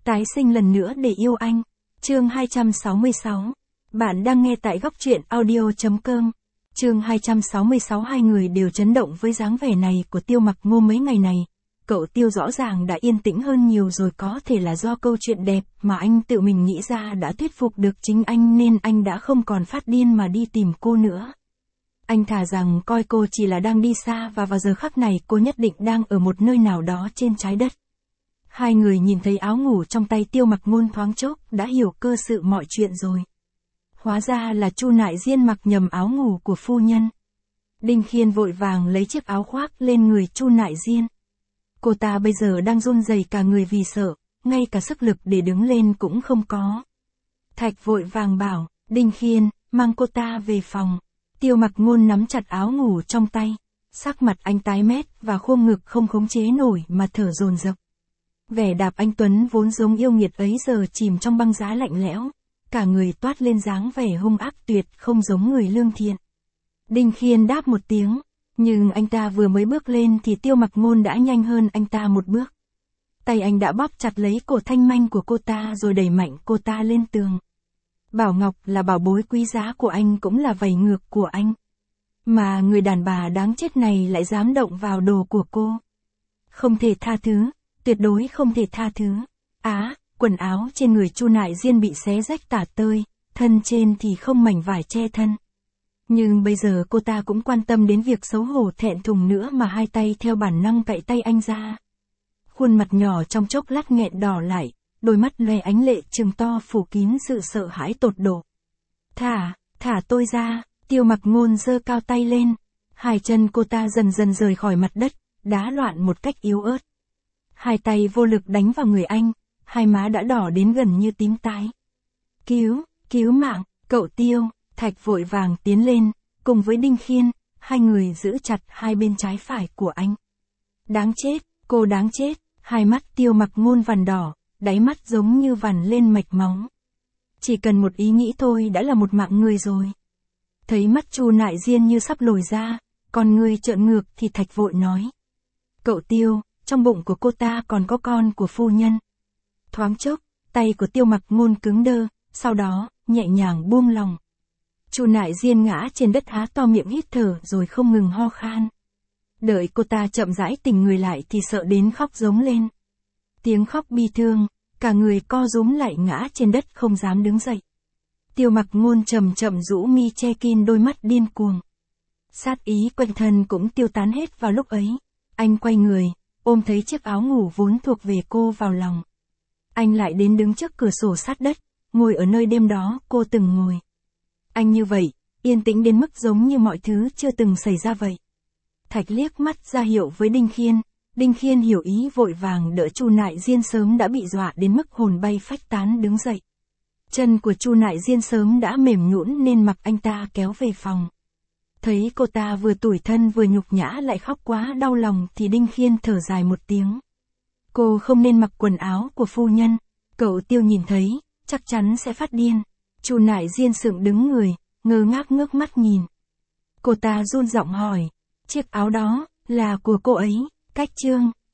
Tái sinh lần nữa để yêu anh. Chương 266. Bạn đang nghe tại góc truyện audio.com. Chương 266. Hai người đều chấn động với dáng vẻ này của Tiêu Mặc Ngô mấy ngày này. Cậu Tiêu rõ ràng đã yên tĩnh hơn nhiều rồi, có thể là do câu chuyện đẹp mà anh tự mình nghĩ ra đã thuyết phục được chính anh nên anh đã không còn phát điên mà đi tìm cô nữa. Anh thà rằng coi cô chỉ là đang đi xa và vào giờ khắc này cô nhất định đang ở một nơi nào đó trên trái đất. Hai người nhìn thấy áo ngủ trong tay Tiêu Mặc Ngôn thoáng chốc đã hiểu cơ sự mọi chuyện rồi. Hóa ra là Chu Nại Diên mặc nhầm áo ngủ của phu nhân. Đinh Khiên vội vàng lấy chiếc áo khoác lên người Chu Nại Diên. Cô ta bây giờ đang run rẩy cả người vì sợ, ngay cả sức lực để đứng lên cũng không có. Thạch vội vàng bảo, Đinh Khiên, mang cô ta về phòng. Tiêu Mặc Ngôn nắm chặt áo ngủ trong tay. Sắc mặt anh tái mét và khuôn ngực không khống chế nổi mà thở dồn dập. Vẻ đạp anh tuấn vốn giống yêu nghiệt ấy giờ chìm trong băng giá lạnh lẽo. Cả người toát lên dáng vẻ hung ác tuyệt không giống người lương thiện. Đinh Khiên đáp một tiếng. Nhưng anh ta vừa mới bước lên thì Tiêu Mặc Ngôn đã nhanh hơn anh ta một bước. Tay anh đã bóp chặt lấy cổ thanh manh của cô ta rồi đẩy mạnh cô ta lên tường. Bảo Ngọc là bảo bối quý giá của anh cũng là vảy ngược của anh. Mà người đàn bà đáng chết này lại dám động vào đồ của cô. Không thể tha thứ, tuyệt đối không thể tha thứ. Quần áo trên người Chu Nại Diên bị xé rách tả tơi, thân trên thì không mảnh vải che thân. Nhưng bây giờ cô ta cũng quan tâm đến việc xấu hổ thẹn thùng nữa mà hai tay theo bản năng cạy tay anh ra. Khuôn mặt nhỏ trong chốc lát nghẹn đỏ lại, đôi mắt loe ánh lệ trừng to phủ kín sự sợ hãi tột độ. Thả tôi ra, Tiêu Mặc Ngôn giơ cao tay lên. Hai chân cô ta dần dần rời khỏi mặt đất, đá loạn một cách yếu ớt. Hai tay vô lực đánh vào người anh, hai má đã đỏ đến gần như tím tái. Cứu mạng, cậu Tiêu. Thạch vội vàng tiến lên, cùng với Đinh Khiên, hai người giữ chặt hai bên trái phải của anh. Đáng chết, cô đáng chết, hai mắt Tiêu Mặc Ngôn vằn đỏ, đáy mắt giống như vằn lên mạch máu. Chỉ cần một ý nghĩ thôi đã là một mạng người rồi. Thấy mắt Chu Nại Diên như sắp lồi ra, con người trợn ngược thì Thạch vội nói. Cậu Tiêu, trong bụng của cô ta còn có con của phu nhân. Thoáng chốc, tay của Tiêu Mặc Ngôn cứng đơ, sau đó, nhẹ nhàng buông lòng. Chu Nại Diên ngã trên đất há to miệng hít thở rồi không ngừng ho khan. Đợi cô ta chậm rãi tỉnh người lại thì sợ đến khóc giống lên. Tiếng khóc bi thương, cả người co rúm lại ngã trên đất không dám đứng dậy. Tiêu Mặc Ngôn chậm chậm rũ mi che kín đôi mắt điên cuồng. Sát ý quanh thân cũng tiêu tán hết vào lúc ấy. Anh quay người, ôm thấy chiếc áo ngủ vốn thuộc về cô vào lòng. Anh lại đến đứng trước cửa sổ sát đất, ngồi ở nơi đêm đó cô từng ngồi. Anh như vậy, yên tĩnh đến mức giống như mọi thứ chưa từng xảy ra vậy. Thạch liếc mắt ra hiệu với Đinh Khiên. Đinh Khiên hiểu ý vội vàng đỡ Chu Nại Diên sớm đã bị dọa đến mức hồn bay phách tán đứng dậy. Chân của Chu Nại Diên sớm đã mềm nhũn nên mặc anh ta kéo về phòng. Thấy cô ta vừa tủi thân vừa nhục nhã lại khóc quá đau lòng thì Đinh Khiên thở dài một tiếng. Cô không nên mặc quần áo của phu nhân, cậu Tiêu nhìn thấy, chắc chắn sẽ phát điên. Chu Nại Diên sượng đứng người, ngơ ngác ngước mắt nhìn. Cô ta run giọng hỏi, chiếc áo đó, là của cô ấy, cách chương.